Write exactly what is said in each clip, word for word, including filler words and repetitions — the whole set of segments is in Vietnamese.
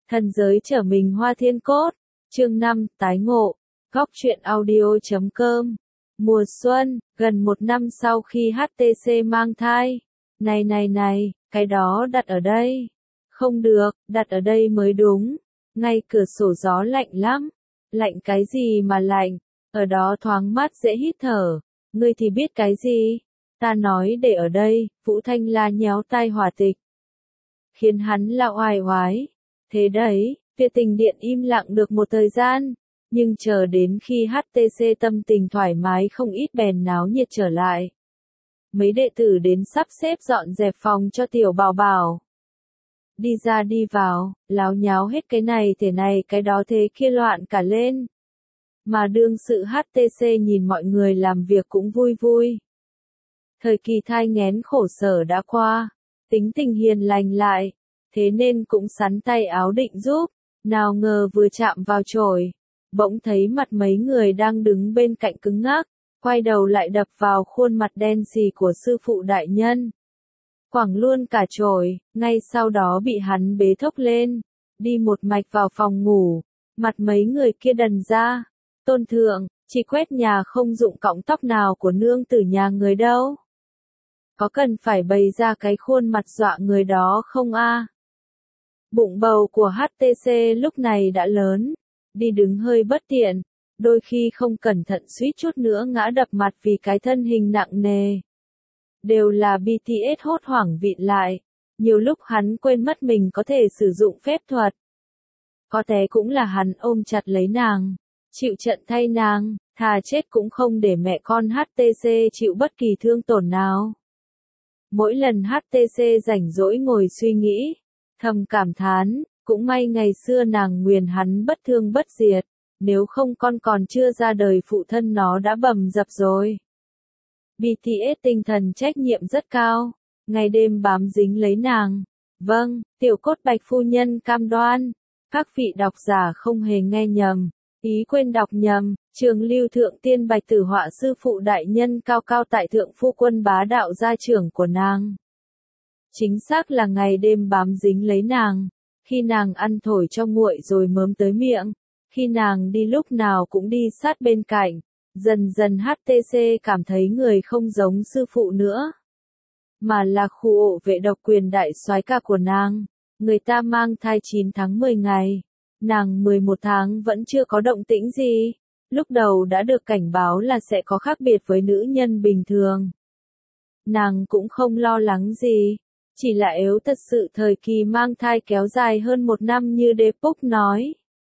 Thần giới trở mình Hoa Thiên Cốt, chương năm, tái ngộ, góc truyện audio.com. Mùa xuân, gần một năm sau khi hát tê xê mang thai. Này này này, cái đó đặt ở đây. Không được, đặt ở đây mới đúng. Ngay cửa sổ gió lạnh lắm. Lạnh cái gì mà lạnh, ở đó thoáng mát dễ hít thở. Ngươi thì biết cái gì? Ta nói để ở đây, Vũ Thanh La nhéo tai Hòa Tịch, khiến hắn la oai oái. Thế đấy, Việt Tình Điện im lặng được một thời gian, nhưng chờ đến khi hát tê xê tâm tình thoải mái không ít bèn náo nhiệt trở lại. Mấy đệ tử đến sắp xếp dọn dẹp phòng cho tiểu bảo bảo. Đi ra đi vào, láo nháo hết cái này thế này cái đó thế kia loạn cả lên. Mà đương sự hát tê xê nhìn mọi người làm việc cũng vui vui. Thời kỳ thai nghén khổ sở đã qua, tính tình hiền lành lại, thế nên cũng sắn tay áo định giúp, nào ngờ vừa chạm vào chổi, bỗng thấy mặt mấy người đang đứng bên cạnh cứng ngắc, quay đầu lại đập vào khuôn mặt đen xì của sư phụ đại nhân. Quẳng luôn cả chổi, ngay sau đó bị hắn bế thốc lên, đi một mạch vào phòng ngủ, mặt mấy người kia đần ra. Tôn thượng, chỉ quét nhà không dụng cọng tóc nào của nương tử nhà người đâu. Có cần phải bày ra cái khuôn mặt dọa người đó không a? Bụng bầu của hát tê xê lúc này đã lớn, đi đứng hơi bất tiện, đôi khi không cẩn thận suýt chút nữa ngã đập mặt vì cái thân hình nặng nề. Đều là bê tê ét hốt hoảng vịn lại, nhiều lúc hắn quên mất mình có thể sử dụng phép thuật. Có té cũng là hắn ôm chặt lấy nàng, chịu trận thay nàng, thà chết cũng không để mẹ con hát tê xê chịu bất kỳ thương tổn nào. Mỗi lần hát tê xê rảnh rỗi ngồi suy nghĩ, thầm cảm thán, cũng may ngày xưa nàng nguyền hắn bất thương bất diệt, nếu không con còn chưa ra đời phụ thân nó đã bầm dập rồi. bê tê ét tinh thần trách nhiệm rất cao, ngày đêm bám dính lấy nàng. Vâng, tiểu cốt Bạch phu nhân cam đoan, các vị độc giả không hề nghe nhầm, ý quên đọc nhầm, Trường Lưu Thượng Tiên Bạch Tử Họa sư phụ đại nhân cao cao tại thượng phu quân bá đạo gia trưởng của nàng. Chính xác là ngày đêm bám dính lấy nàng, khi nàng ăn thổi cho nguội rồi mớm tới miệng, khi nàng đi lúc nào cũng đi sát bên cạnh, dần dần hát tê xê cảm thấy người không giống sư phụ nữa, mà là khu ổ vệ độc quyền đại soái ca của nàng. Người ta mang thai chín tháng mười ngày, nàng mười một tháng vẫn chưa có động tĩnh gì, lúc đầu đã được cảnh báo là sẽ có khác biệt với nữ nhân bình thường. Nàng cũng không lo lắng gì, chỉ là yếu thật sự thời kỳ mang thai kéo dài hơn một năm như Đế Púc nói.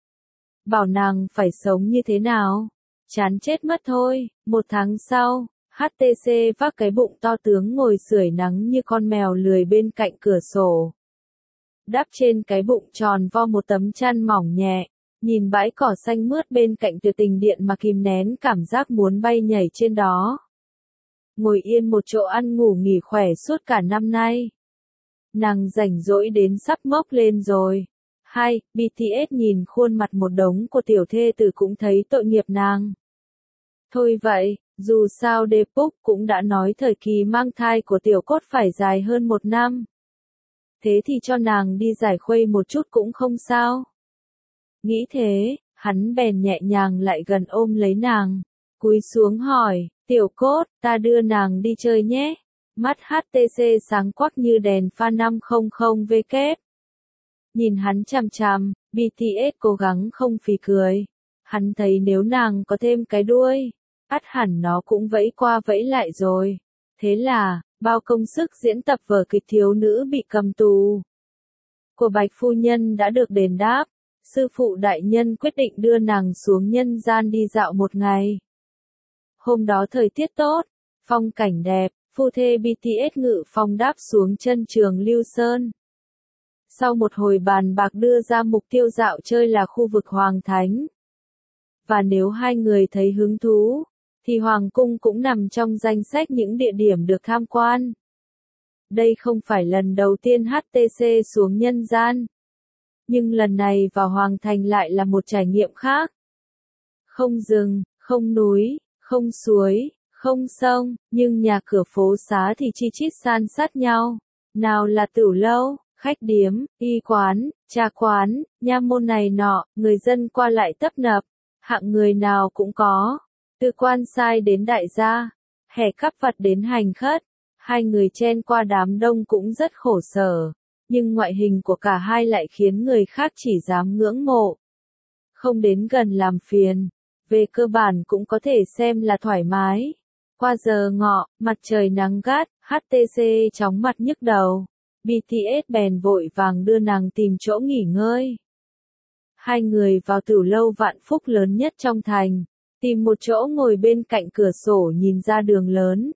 Bảo nàng phải sống như thế nào? Chán chết mất thôi. Một tháng sau, hát tê xê vác cái bụng to tướng ngồi sưởi nắng như con mèo lười bên cạnh cửa sổ. Đắp trên cái bụng tròn vo một tấm chăn mỏng nhẹ, nhìn bãi cỏ xanh mướt bên cạnh Tuyệt Tình Điện mà kìm nén cảm giác muốn bay nhảy trên đó. Ngồi yên một chỗ ăn ngủ nghỉ khỏe suốt cả năm nay. Nàng rảnh rỗi đến sắp mốc lên rồi. Hai, bê tê ét nhìn khuôn mặt một đống của tiểu thê tử cũng thấy tội nghiệp nàng. Thôi vậy, dù sao Đế Púc cũng đã nói thời kỳ mang thai của tiểu cốt phải dài hơn một năm. Thế thì cho nàng đi giải khuây một chút cũng không sao. Nghĩ thế, hắn bèn nhẹ nhàng lại gần ôm lấy nàng, cúi xuống hỏi, tiểu cốt, ta đưa nàng đi chơi nhé. Mắt hát tê xê sáng quắc như đèn pha năm không không vê kép. Nhìn hắn chằm chằm, bê tê ét cố gắng không phì cười. Hắn thấy nếu nàng có thêm cái đuôi, ắt hẳn nó cũng vẫy qua vẫy lại rồi. Thế là, bao công sức diễn tập vở kịch thiếu nữ bị cầm tù của Bạch phu nhân đã được đền đáp. Sư phụ đại nhân quyết định đưa nàng xuống nhân gian đi dạo một ngày. Hôm đó thời tiết tốt, phong cảnh đẹp, phu thê bê tê ét ngự phong đáp xuống chân Trường Lưu Sơn. Sau một hồi bàn bạc đưa ra mục tiêu dạo chơi là khu vực Hoàng Thánh. Và nếu hai người thấy hứng thú, thì Hoàng Cung cũng nằm trong danh sách những địa điểm được tham quan. Đây không phải lần đầu tiên hát tê xê xuống nhân gian. Nhưng lần này vào Hoàng Thành lại là một trải nghiệm khác. Không rừng, không núi, không suối, không sông, nhưng nhà cửa phố xá thì chi chít san sát nhau. Nào là Tửu Lâu, khách điếm, y quán, trà quán, nha môn này nọ, người dân qua lại tấp nập, hạng người nào cũng có, từ quan sai đến đại gia, hẻ cắp vặt đến hành khất, hai người chen qua đám đông cũng rất khổ sở, nhưng ngoại hình của cả hai lại khiến người khác chỉ dám ngưỡng mộ. Không đến gần làm phiền, về cơ bản cũng có thể xem là thoải mái. Qua giờ ngọ, mặt trời nắng gắt, hát tê xê chóng mặt nhức đầu. bê tê ét bèn vội vàng đưa nàng tìm chỗ nghỉ ngơi. Hai người vào tiểu lâu Vạn Phúc lớn nhất trong thành, tìm một chỗ ngồi bên cạnh cửa sổ nhìn ra đường lớn.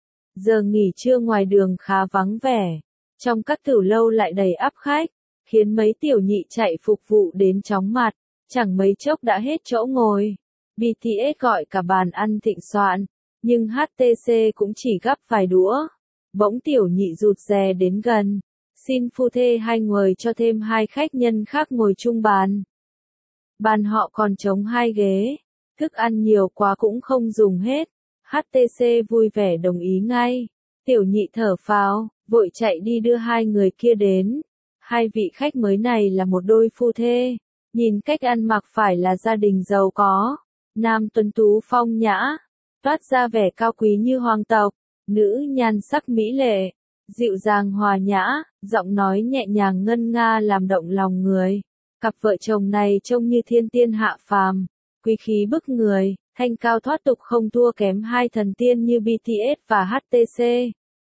Giờ nghỉ trưa ngoài đường khá vắng vẻ, trong các tiểu lâu lại đầy ắp khách, khiến mấy tiểu nhị chạy phục vụ đến chóng mặt, chẳng mấy chốc đã hết chỗ ngồi. bê tê ét gọi cả bàn ăn thịnh soạn, nhưng hát tê xê cũng chỉ gắp vài đũa. Bỗng tiểu nhị rụt rè đến gần, xin phu thê hai người cho thêm hai khách nhân khác ngồi chung bàn. Bàn họ còn trống hai ghế, thức ăn nhiều quá cũng không dùng hết. hát tê xê vui vẻ đồng ý ngay. Tiểu nhị thở phào, vội chạy đi đưa hai người kia đến. Hai vị khách mới này là một đôi phu thê, nhìn cách ăn mặc phải là gia đình giàu có. Nam tuấn tú phong nhã, toát ra vẻ cao quý như hoàng tộc, nữ nhan sắc mỹ lệ, dịu dàng hòa nhã, giọng nói nhẹ nhàng ngân nga làm động lòng người. Cặp vợ chồng này trông như thiên tiên hạ phàm, quý khí bức người, thanh cao thoát tục không thua kém hai thần tiên như bê tê ét và hát tê xê.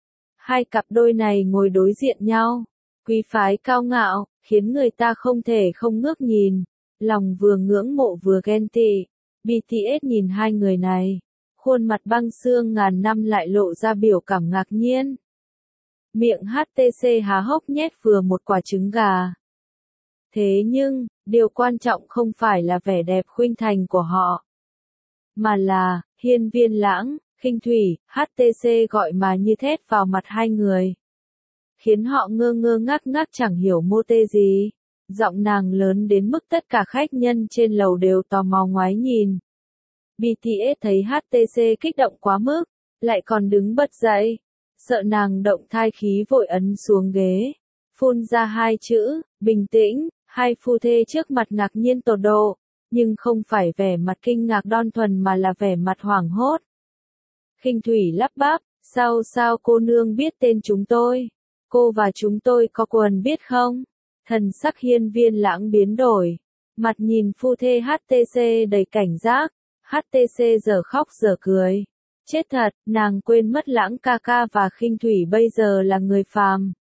Hai cặp đôi này ngồi đối diện nhau, quý phái cao ngạo, khiến người ta không thể không ngước nhìn, lòng vừa ngưỡng mộ vừa ghen tị. bê tê ét nhìn hai người này, khuôn mặt băng xương ngàn năm lại lộ ra biểu cảm ngạc nhiên. Miệng hát tê xê há hốc nhét vừa một quả trứng gà. Thế nhưng, điều quan trọng không phải là vẻ đẹp khuynh thành của họ, mà là, hiên viên lãng, khinh thủy, hát tê xê gọi mà như thét vào mặt hai người. Khiến họ ngơ ngơ ngác ngác chẳng hiểu mô tê gì. Giọng nàng lớn đến mức tất cả khách nhân trên lầu đều tò mò ngoái nhìn. bê tê ét thấy hát tê xê kích động quá mức, lại còn đứng bật dậy. Sợ nàng động thai khí vội ấn xuống ghế, phun ra hai chữ, bình tĩnh. Hai phu thê trước mặt ngạc nhiên tột độ, nhưng không phải vẻ mặt kinh ngạc đơn thuần mà là vẻ mặt hoảng hốt. Khinh thủy lắp bắp, sao sao cô nương biết tên chúng tôi? Cô và chúng tôi có quần biết không? Thần sắc hiên viên lãng biến đổi, mặt nhìn phu thê hát tê xê đầy cảnh giác. hát tê xê giờ khóc giờ cười. Chết thật, nàng quên mất lãng ca ca và khinh thủy bây giờ là người phàm.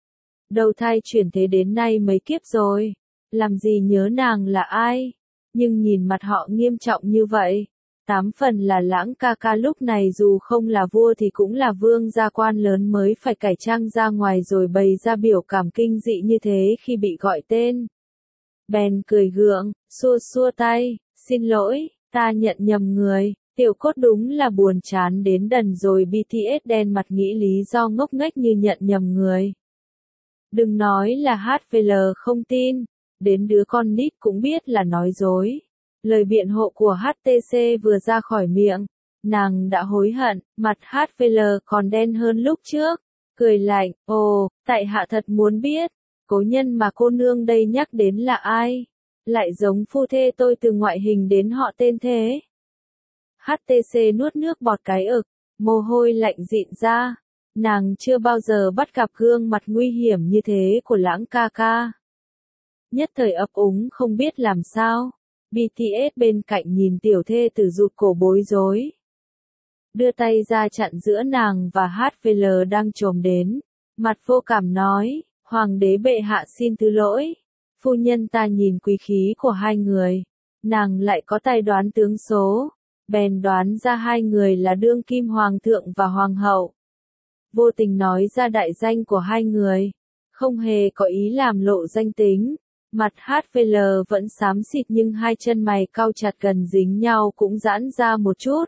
Đầu thai chuyển thế đến nay mấy kiếp rồi, làm gì nhớ nàng là ai? Nhưng nhìn mặt họ nghiêm trọng như vậy, tám phần là lãng ca ca lúc này dù không là vua thì cũng là vương gia quan lớn mới phải cải trang ra ngoài rồi bày ra biểu cảm kinh dị như thế khi bị gọi tên. Bèn cười gượng, xua xua tay, xin lỗi, ta nhận nhầm người. Tiểu cốt đúng là buồn chán đến đần rồi. bê tê ét đen mặt nghĩ lý do ngốc nghếch như nhận nhầm người. Đừng nói là hát vê lờ không tin, đến đứa con nít cũng biết là nói dối. Lời biện hộ của hát tê xê vừa ra khỏi miệng, nàng đã hối hận, mặt hát vê lờ còn đen hơn lúc trước, cười lạnh, ồ, tại hạ thật muốn biết, cố nhân mà cô nương đây nhắc đến là ai? Lại giống phu thê tôi từ ngoại hình đến họ tên thế. hát tê xê nuốt nước bọt cái ực, mồ hôi lạnh dịn ra. Nàng chưa bao giờ bắt gặp gương mặt nguy hiểm như thế của lãng ca ca. Nhất thời ấp úng không biết làm sao. bê tê ét bên cạnh nhìn tiểu thê tử rụt cổ bối rối. Đưa tay ra chặn giữa nàng và hát vê lờ đang trồm đến. Mặt vô cảm nói, hoàng đế bệ hạ xin thứ lỗi. Phu nhân ta nhìn quý khí của hai người. Nàng lại có tài đoán tướng số. Bèn đoán ra hai người là đương kim hoàng thượng và hoàng hậu. Vô tình nói ra đại danh của hai người, không hề có ý làm lộ danh tính. Mặt hát vê lờ vẫn xám xịt nhưng hai chân mày cau chặt gần dính nhau cũng giãn ra một chút.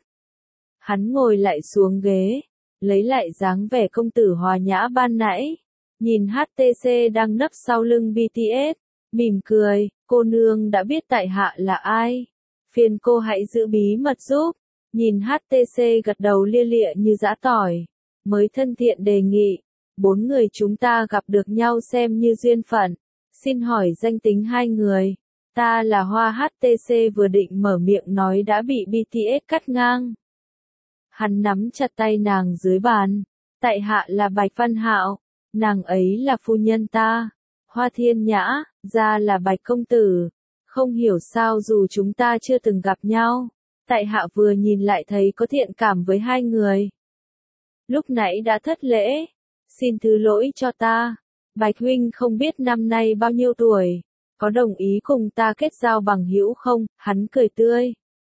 Hắn ngồi lại xuống ghế, lấy lại dáng vẻ công tử hòa nhã ban nãy, nhìn hát tê xê đang nấp sau lưng bê tê ét, mỉm cười, cô nương đã biết tại hạ là ai. Phiền cô hãy giữ bí mật giúp. Nhìn hát tê xê gật đầu lia lịa như giã tỏi, mới thân thiện đề nghị, bốn người chúng ta gặp được nhau xem như duyên phận. Xin hỏi danh tính hai người. Ta là Hoa hát tê xê vừa định mở miệng nói đã bị bê tê ét cắt ngang. Hắn nắm chặt tay nàng dưới bàn. Tại hạ là Bạch Văn Hạo, nàng ấy là phu nhân ta. Hoa Thiên Nhã, ra là Bạch công tử. Không hiểu sao dù chúng ta chưa từng gặp nhau, tại hạ vừa nhìn lại thấy có thiện cảm với hai người. Lúc nãy đã thất lễ, xin thứ lỗi cho ta. Bạch huynh không biết năm nay bao nhiêu tuổi, có đồng ý cùng ta kết giao bằng hữu không? Hắn cười tươi,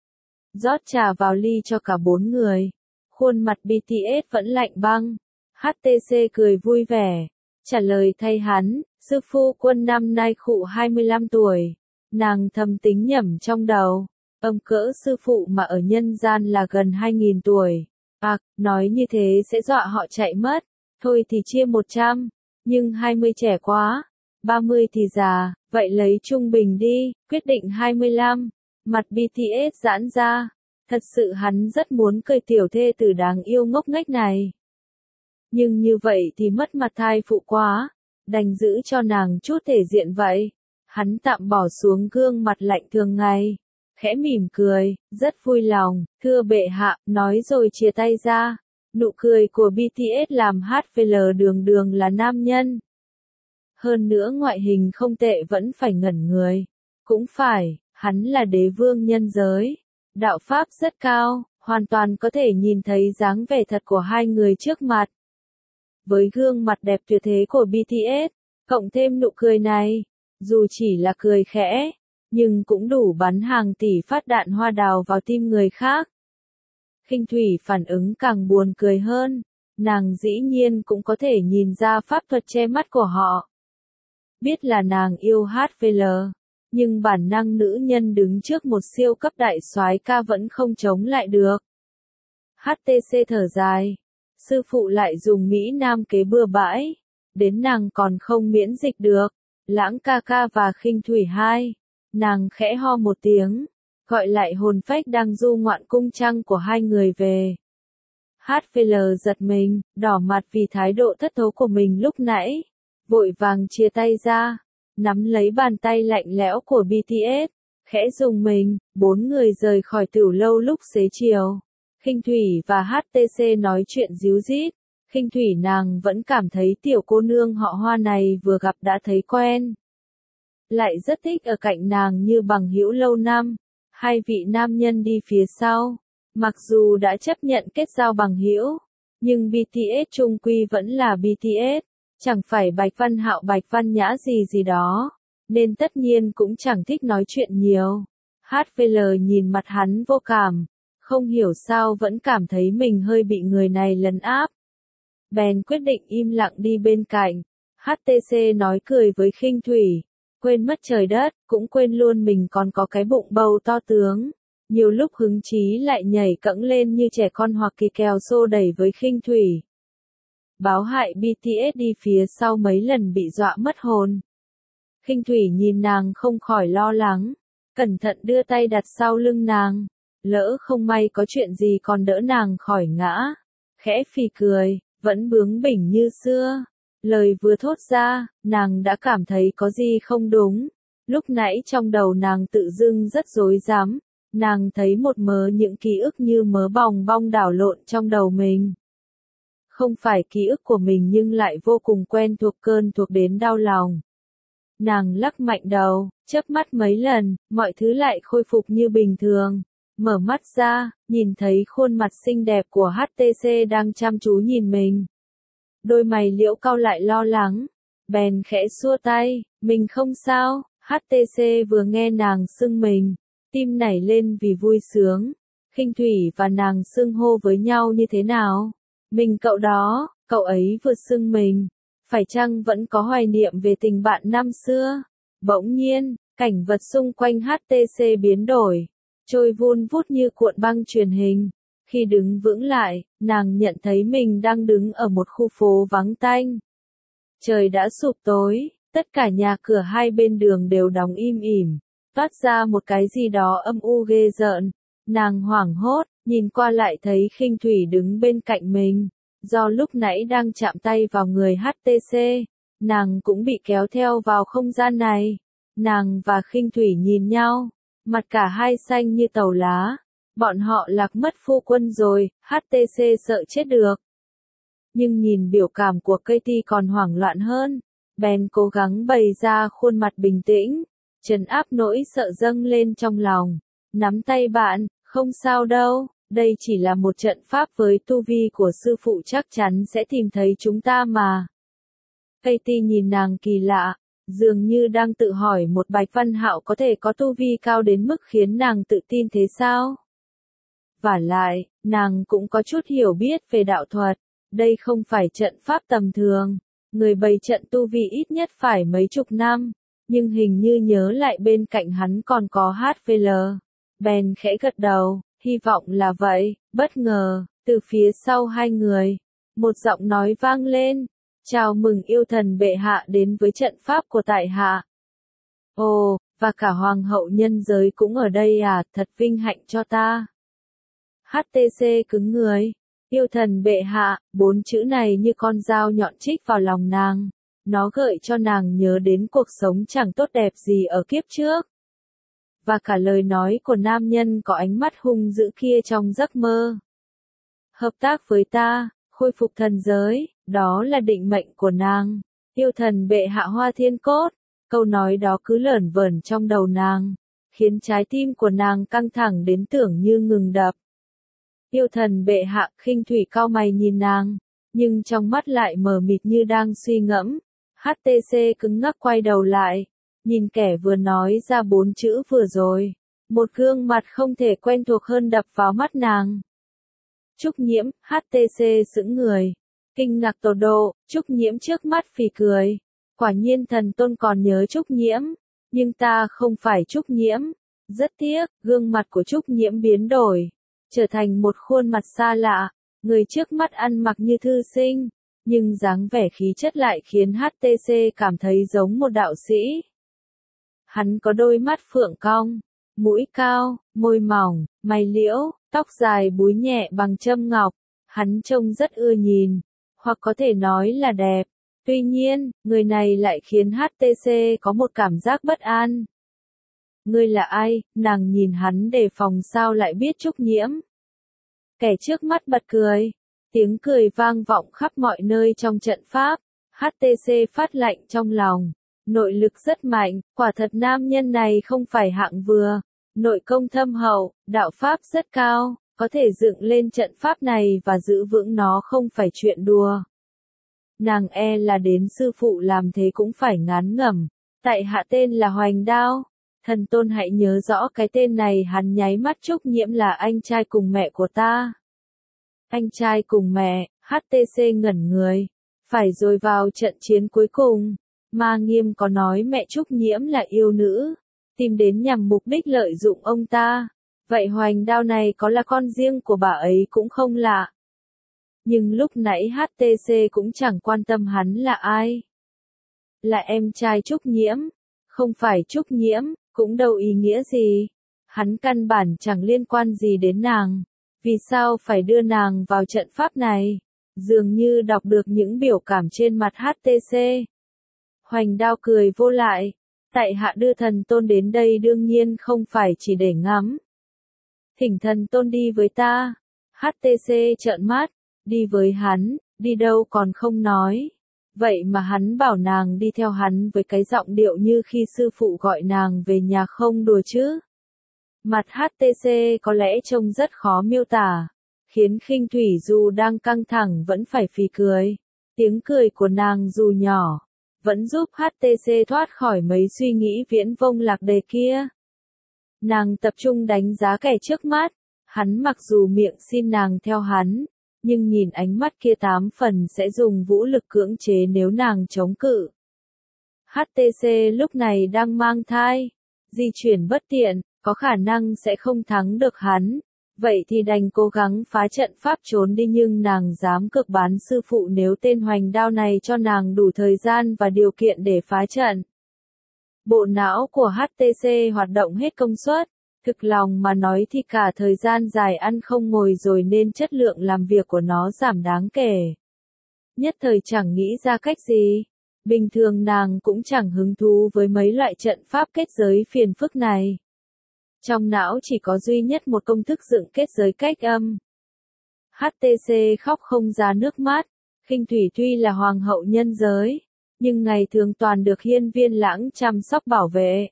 rót trà vào ly cho cả bốn người. Khuôn mặt bê tê ét vẫn lạnh băng. hát tê xê cười vui vẻ, trả lời thay hắn, sư phu quân năm nay khụ hai mươi lăm tuổi. Nàng thầm tính nhẩm trong đầu, âm cỡ sư phụ mà ở nhân gian là gần hai nghìn tuổi. À, nói như thế sẽ dọa họ chạy mất. Thôi thì chia một trăm, nhưng hai mươi trẻ quá, ba mươi thì già, vậy lấy trung bình đi, quyết định hai mươi lăm. Mặt bê tê ét giãn ra, thật sự hắn rất muốn cười tiểu thê tử đáng yêu ngốc nghếch này. Nhưng như vậy thì mất mặt thai phụ quá, đành giữ cho nàng chút thể diện vậy. Hắn tạm bỏ xuống gương mặt lạnh thường ngày, khẽ mỉm cười, rất vui lòng, thưa bệ hạ, nói rồi chia tay ra. Nụ cười của bê tê ét làm hát vê lờ đường đường là nam nhân. Hơn nữa ngoại hình không tệ vẫn phải ngẩn người. Cũng phải, hắn là đế vương nhân giới. Đạo pháp rất cao, hoàn toàn có thể nhìn thấy dáng vẻ thật của hai người trước mặt. Với gương mặt đẹp tuyệt thế của bê tê ét, cộng thêm nụ cười này, dù chỉ là cười khẽ, nhưng cũng đủ bắn hàng tỷ phát đạn hoa đào vào tim người khác. Khinh Thủy phản ứng càng buồn cười hơn, nàng dĩ nhiên cũng có thể nhìn ra pháp thuật che mắt của họ. Biết là nàng yêu hát vê lờ, nhưng bản năng nữ nhân đứng trước một siêu cấp đại soái ca vẫn không chống lại được. hát tê xê thở dài, sư phụ lại dùng Mỹ Nam kế bừa bãi, đến nàng còn không miễn dịch được. Lãng ca ca và Khinh Thủy hai, nàng khẽ ho một tiếng, gọi lại hồn phách đang du ngoạn cung trăng của hai người về. hát vê lờ giật mình, đỏ mặt vì thái độ thất thố của mình lúc nãy, vội vàng chia tay ra, nắm lấy bàn tay lạnh lẽo của bê tê ét, khẽ dùng mình, bốn người rời khỏi tửu lâu lúc xế chiều. Khinh Thủy và hát tê xê nói chuyện díu dít. Khinh Thủy nàng vẫn cảm thấy tiểu cô nương họ Hoa này vừa gặp đã thấy quen. Lại rất thích ở cạnh nàng như bằng hữu lâu năm. Hai vị nam nhân đi phía sau. Mặc dù đã chấp nhận kết giao bằng hữu, nhưng bê tê ét chung quy vẫn là bê tê ét. Chẳng phải Bạch Văn Hạo Bạch Văn Nhã gì gì đó. Nên tất nhiên cũng chẳng thích nói chuyện nhiều. hát vê lờ nhìn mặt hắn vô cảm. Không hiểu sao vẫn cảm thấy mình hơi bị người này lấn áp. Bèn quyết định im lặng đi bên cạnh. hát tê xê nói cười với Khinh Thủy, quên mất trời đất, cũng quên luôn mình còn có cái bụng bầu to tướng. Nhiều lúc hứng chí lại nhảy cẫng lên như trẻ con hoặc kỳ kèo xô đẩy với Khinh Thủy. Báo hại bê tê ét đi phía sau mấy lần bị dọa mất hồn. Khinh Thủy nhìn nàng không khỏi lo lắng, cẩn thận đưa tay đặt sau lưng nàng, lỡ không may có chuyện gì còn đỡ nàng khỏi ngã. Khẽ phì cười, vẫn bướng bỉnh như xưa. Lời vừa thốt ra, nàng đã cảm thấy có gì không đúng. Lúc nãy trong đầu nàng tự dưng rất rối rắm, nàng thấy một mớ những ký ức như mớ bòng bong đảo lộn trong đầu mình. Không phải ký ức của mình nhưng lại vô cùng quen thuộc, cơn thuộc đến đau lòng. Nàng lắc mạnh đầu, chớp mắt mấy lần, mọi thứ lại khôi phục như bình thường. Mở mắt ra, nhìn thấy khuôn mặt xinh đẹp của hát tê xê đang chăm chú nhìn mình. Đôi mày liễu cau lại lo lắng, bèn khẽ xua tay, mình không sao. hát tê xê vừa nghe nàng xưng mình, tim nảy lên vì vui sướng. Khinh Thủy và nàng xưng hô với nhau như thế nào? Mình cậu đó, cậu ấy vừa xưng mình. Phải chăng vẫn có hoài niệm về tình bạn năm xưa? Bỗng nhiên, cảnh vật xung quanh hát tê xê biến đổi, trôi vun vút như cuộn băng truyền hình. Khi đứng vững lại, nàng nhận thấy mình đang đứng ở một khu phố vắng tanh. Trời đã sụp tối, tất cả nhà cửa hai bên đường đều đóng im ỉm, toát ra một cái gì đó âm u ghê rợn. Nàng hoảng hốt, nhìn qua lại thấy Khinh Thủy đứng bên cạnh mình. Do lúc nãy đang chạm tay vào người hát tê xê, nàng cũng bị kéo theo vào không gian này. Nàng và Khinh Thủy nhìn nhau, mặt cả hai xanh như tàu lá. Bọn họ lạc mất phu quân rồi, hát tê xê sợ chết được. Nhưng nhìn biểu cảm của Katie còn hoảng loạn hơn, bèn cố gắng bày ra khuôn mặt bình tĩnh, trấn áp nỗi sợ dâng lên trong lòng. Nắm tay bạn, không sao đâu, đây chỉ là một trận pháp với tu vi của sư phụ chắc chắn sẽ tìm thấy chúng ta mà. Katie nhìn nàng kỳ lạ, dường như đang tự hỏi một Bạch Văn Hạo có thể có tu vi cao đến mức khiến nàng tự tin thế sao? Vả lại, nàng cũng có chút hiểu biết về đạo thuật, đây không phải trận pháp tầm thường, người bày trận tu vi ít nhất phải mấy chục năm, nhưng hình như nhớ lại bên cạnh hắn còn có hát vê lờ. Bèn khẽ gật đầu, hy vọng là vậy. Bất ngờ, từ phía sau hai người, một giọng nói vang lên, chào mừng yêu thần bệ hạ đến với trận pháp của tại hạ. Ồ, và cả hoàng hậu nhân giới cũng ở đây à, thật vinh hạnh cho ta. hát tê xê cứng người, yêu thần bệ hạ, bốn chữ này như con dao nhọn chích vào lòng nàng, nó gợi cho nàng nhớ đến cuộc sống chẳng tốt đẹp gì ở kiếp trước. Và cả lời nói của nam nhân có ánh mắt hung dữ kia trong giấc mơ. Hợp tác với ta, khôi phục thần giới, đó là định mệnh của nàng. Yêu thần bệ hạ Hoa Thiên Cốt, câu nói đó cứ lởn vởn trong đầu nàng, khiến trái tim của nàng căng thẳng đến tưởng như ngừng đập. Yêu thần bệ hạ, Khinh Thủy cau mày nhìn nàng, nhưng trong mắt lại mờ mịt như đang suy ngẫm. hát tê xê cứng ngắc quay đầu lại, nhìn kẻ vừa nói ra bốn chữ vừa rồi, một gương mặt không thể quen thuộc hơn đập vào mắt nàng. Trúc Nhiễm, hát tê xê sững người, kinh ngạc tột độ, Trúc Nhiễm trước mắt phì cười. Quả nhiên thần tôn còn nhớ Trúc Nhiễm, nhưng ta không phải Trúc Nhiễm. Rất tiếc, gương mặt của Trúc Nhiễm biến đổi, trở thành một khuôn mặt xa lạ, người trước mắt ăn mặc như thư sinh, nhưng dáng vẻ khí chất lại khiến hát tê xê cảm thấy giống một đạo sĩ. Hắn có đôi mắt phượng cong, mũi cao, môi mỏng, mày liễu, tóc dài búi nhẹ bằng châm ngọc, hắn trông rất ưa nhìn, hoặc có thể nói là đẹp. Tuy nhiên, người này lại khiến hát tê xê có một cảm giác bất an. Ngươi là ai? Nàng nhìn hắn đề phòng sao lại biết Trúc Nhiễm. Kẻ trước mắt bật cười, tiếng cười vang vọng khắp mọi nơi trong trận pháp. hát tê xê phát lạnh trong lòng, nội lực rất mạnh, quả thật nam nhân này không phải hạng vừa, nội công thâm hậu, đạo pháp rất cao, có thể dựng lên trận pháp này và giữ vững nó không phải chuyện đùa. Nàng e là đến sư phụ làm thế cũng phải ngán ngẩm. Tại hạ tên là Hoành Đao. Thần tôn hãy nhớ rõ cái tên này. Hắn nháy mắt. Trúc Nhiễm là anh trai cùng mẹ của ta. Anh trai cùng mẹ, hát tê xê ngẩn người. Phải rồi vào trận chiến cuối cùng, Ma Nghiêm có nói mẹ Trúc Nhiễm là yêu nữ, tìm đến nhằm mục đích lợi dụng ông ta. Vậy Hoành Đao này có là con riêng của bà ấy cũng không lạ. Nhưng lúc nãy hát tê xê cũng chẳng quan tâm hắn là ai. Là em trai Trúc Nhiễm, không phải Trúc Nhiễm, cũng đâu ý nghĩa gì. Hắn căn bản chẳng liên quan gì đến nàng. Vì sao phải đưa nàng vào trận pháp này? Dường như đọc được những biểu cảm trên mặt hát tê xê. Hoành Đao cười vô lại. Tại hạ đưa thần tôn đến đây đương nhiên không phải chỉ để ngắm. Thỉnh thần tôn đi với ta. hát tê xê trợn mắt. Đi với hắn, đi đâu còn không nói. Vậy mà hắn bảo nàng đi theo hắn với cái giọng điệu như khi sư phụ gọi nàng về nhà không đùa chứ. Mặt hát tê xê có lẽ trông rất khó miêu tả, khiến Khinh Thủy dù đang căng thẳng vẫn phải phì cười. Tiếng cười của nàng dù nhỏ, vẫn giúp hát tê xê thoát khỏi mấy suy nghĩ viễn vông lạc đề kia. Nàng tập trung đánh giá kẻ trước mắt, hắn mặc dù miệng xin nàng theo hắn, nhưng nhìn ánh mắt kia tám phần sẽ dùng vũ lực cưỡng chế nếu nàng chống cự. hát tê xê lúc này đang mang thai, di chuyển bất tiện, có khả năng sẽ không thắng được hắn, vậy thì đành cố gắng phá trận pháp trốn đi, nhưng nàng dám cực bán sư phụ nếu tên Hoành Đao này cho nàng đủ thời gian và điều kiện để phá trận. Bộ não của hát tê xê hoạt động hết công suất, Thực lòng mà nói thì cả thời gian dài ăn không ngồi rồi nên chất lượng làm việc của nó giảm đáng kể. Nhất thời chẳng nghĩ ra cách gì. Bình thường nàng cũng chẳng hứng thú với mấy loại trận pháp kết giới phiền phức này. Trong não chỉ có duy nhất một công thức dựng kết giới cách âm. hát tê xê khóc không ra nước mắt, Khinh Thủy tuy là hoàng hậu nhân giới, nhưng ngày thường toàn được Hiên Viên Lãng chăm sóc bảo vệ.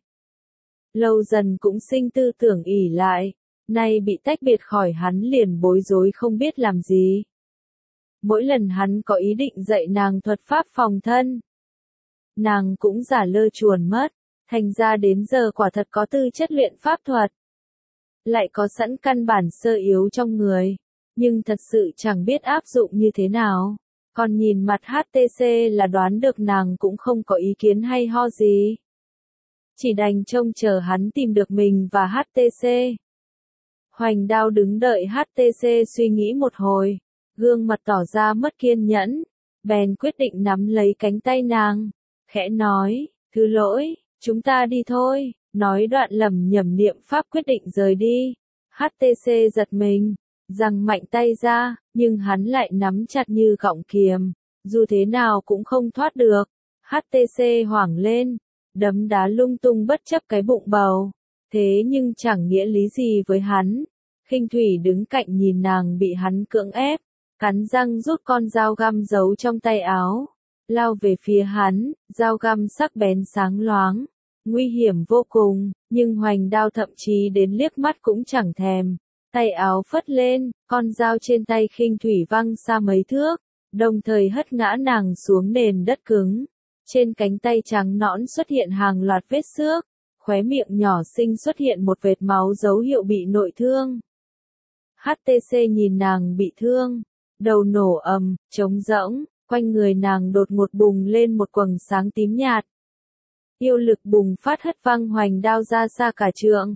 Lâu dần cũng sinh tư tưởng ỷ lại, nay bị tách biệt khỏi hắn liền bối rối không biết làm gì. Mỗi lần hắn có ý định dạy nàng thuật pháp phòng thân, nàng cũng giả lơ chuồn mất, thành ra đến giờ quả thật có tư chất luyện pháp thuật. Lại có sẵn căn bản sơ yếu trong người, nhưng thật sự chẳng biết áp dụng như thế nào. Còn nhìn mặt hát tê xê là đoán được nàng cũng không có ý kiến hay ho gì. Chỉ đành trông chờ hắn tìm được mình và hát tê xê. Hoành Đao đứng đợi hát tê xê suy nghĩ một hồi, gương mặt tỏ ra mất kiên nhẫn, bèn quyết định nắm lấy cánh tay nàng, khẽ nói, thứ lỗi, chúng ta đi thôi, nói đoạn lẩm nhẩm niệm pháp quyết định rời đi. hát tê xê giật mình, giằng mạnh tay ra, nhưng hắn lại nắm chặt như gọng kiềm, dù thế nào cũng không thoát được. hát tê xê hoảng lên, đấm đá lung tung bất chấp cái bụng bầu, thế nhưng chẳng nghĩa lý gì với hắn. Khinh Thủy đứng cạnh nhìn nàng bị hắn cưỡng ép, cắn răng rút con dao găm giấu trong tay áo, lao về phía hắn, dao găm sắc bén sáng loáng, nguy hiểm vô cùng, nhưng Hoành Đao thậm chí đến liếc mắt cũng chẳng thèm. Tay áo phất lên, con dao trên tay Khinh Thủy văng xa mấy thước, đồng thời hất ngã nàng xuống nền đất cứng. Trên cánh tay trắng nõn xuất hiện hàng loạt vết xước, khóe miệng nhỏ xinh xuất hiện một vệt máu dấu hiệu bị nội thương. hát tê xê nhìn nàng bị thương, đầu nổ ầm, trống rỗng, quanh người nàng đột ngột bùng lên một quầng sáng tím nhạt. Yêu lực bùng phát hất văng Hoành Đao ra xa cả trượng,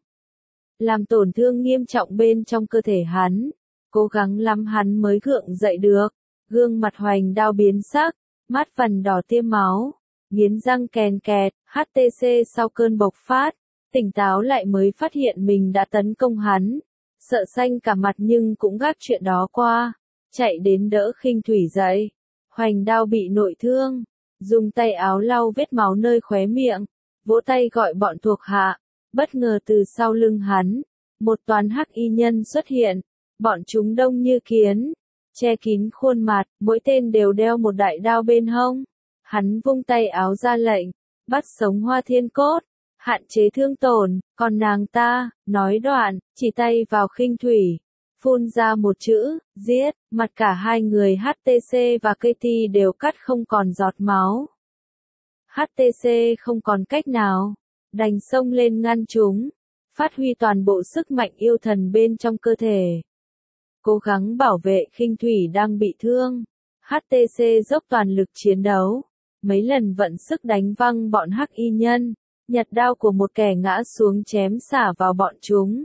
làm tổn thương nghiêm trọng bên trong cơ thể hắn, cố gắng lắm hắn mới gượng dậy được. Gương mặt Hoành Đao biến sắc, mắt phần đỏ tiêm máu, nghiến răng kèn kẹt. hát tê xê sau cơn bộc phát, tỉnh táo lại mới phát hiện mình đã tấn công hắn, sợ xanh cả mặt nhưng cũng gác chuyện đó qua, chạy đến đỡ Khinh Thủy dậy. Hoành Đao bị nội thương, dùng tay áo lau vết máu nơi khóe miệng, vỗ tay gọi bọn thuộc hạ. Bất ngờ từ sau lưng hắn, một toán hắc y nhân xuất hiện, bọn chúng đông như kiến, che kín khuôn mặt, mỗi tên đều đeo một đại đao bên hông. Hắn vung tay áo ra lệnh, bắt sống Hoa Thiên Cốt, hạn chế thương tổn, còn nàng ta, nói đoạn, chỉ tay vào Khinh Thủy, phun ra một chữ, giết, mặt cả hai người hát tê xê và Katie đều cắt không còn giọt máu. hát tê xê không còn cách nào, đành xông lên ngăn chúng, phát huy toàn bộ sức mạnh yêu thần bên trong cơ thể. Cố gắng bảo vệ Khinh Thủy đang bị thương, hát tê xê dốc toàn lực chiến đấu, mấy lần vận sức đánh văng bọn hắc y nhân, nhặt đao của một kẻ ngã xuống chém xả vào bọn chúng.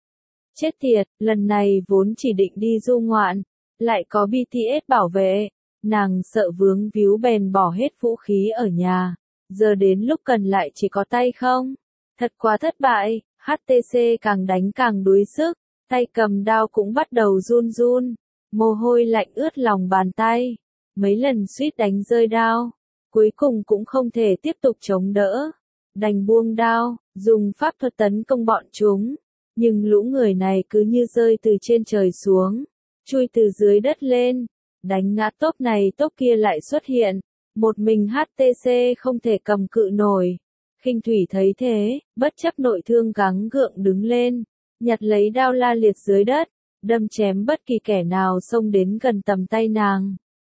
Chết tiệt, lần này vốn chỉ định đi du ngoạn, lại có bê tê ét bảo vệ, nàng sợ vướng víu bèn bỏ hết vũ khí ở nhà. Giờ đến lúc cần lại chỉ có tay không. Thật quá thất bại, hát tê xê càng đánh càng đuối sức, tay cầm đao cũng bắt đầu run run, mồ hôi lạnh ướt lòng bàn tay, mấy lần suýt đánh rơi đao, cuối cùng cũng không thể tiếp tục chống đỡ, đành buông đao, dùng pháp thuật tấn công bọn chúng, nhưng lũ người này cứ như rơi từ trên trời xuống, chui từ dưới đất lên, đánh ngã tốp này tốp kia lại xuất hiện. Một mình hát tê xê không thể cầm cự nổi. Khinh Thủy thấy thế, bất chấp nội thương gắng gượng đứng lên, nhặt lấy đao la liệt dưới đất, đâm chém bất kỳ kẻ nào xông đến gần tầm tay nàng.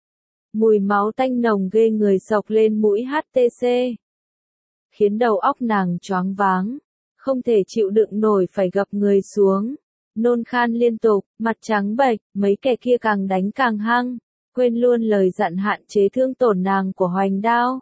Mùi máu tanh nồng ghê người sộc lên mũi hát tê xê, khiến đầu óc nàng choáng váng, không thể chịu đựng nổi phải gập người xuống, nôn khan liên tục, mặt trắng bệch, mấy kẻ kia càng đánh càng hăng. Quên luôn lời dặn hạn chế thương tổn nàng của Hoành Đao.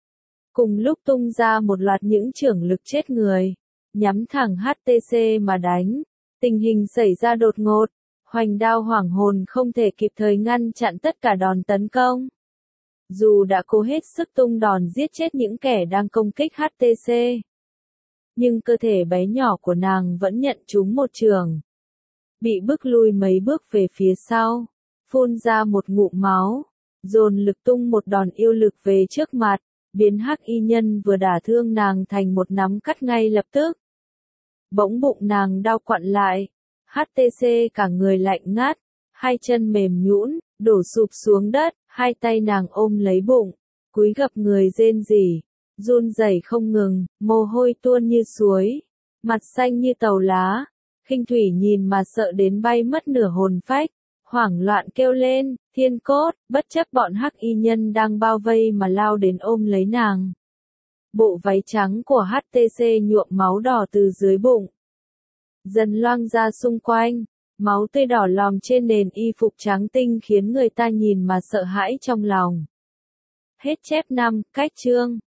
Cùng lúc tung ra một loạt những chưởng lực chết người, nhắm thẳng hát tê xê mà đánh. Tình hình xảy ra đột ngột, Hoành Đao hoảng hồn không thể kịp thời ngăn chặn tất cả đòn tấn công. Dù đã cố hết sức tung đòn giết chết những kẻ đang công kích hát tê xê, nhưng cơ thể bé nhỏ của nàng vẫn nhận trúng một chưởng. Bị bước lui mấy bước về phía sau, phun ra một ngụm máu, dồn lực tung một đòn yêu lực về trước mặt, biến hắc y nhân vừa đả thương nàng thành một nắm cắt ngay lập tức. Bỗng bụng nàng đau quặn lại, hát tê xê cả người lạnh ngắt, hai chân mềm nhũn, đổ sụp xuống đất, hai tay nàng ôm lấy bụng, cúi gập người rên rỉ, run rẩy không ngừng, mồ hôi tuôn như suối, mặt xanh như tàu lá. Khinh Thủy nhìn mà sợ đến bay mất nửa hồn phách, hoảng loạn kêu lên, Thiên Cốt, bất chấp bọn hắc y nhân đang bao vây mà lao đến ôm lấy nàng. Bộ váy trắng của hát tê xê nhuộm máu đỏ từ dưới bụng, dần loang ra xung quanh, máu tươi đỏ lòm trên nền y phục trắng tinh khiến người ta nhìn mà sợ hãi trong lòng. Hết chép năm, cách chương.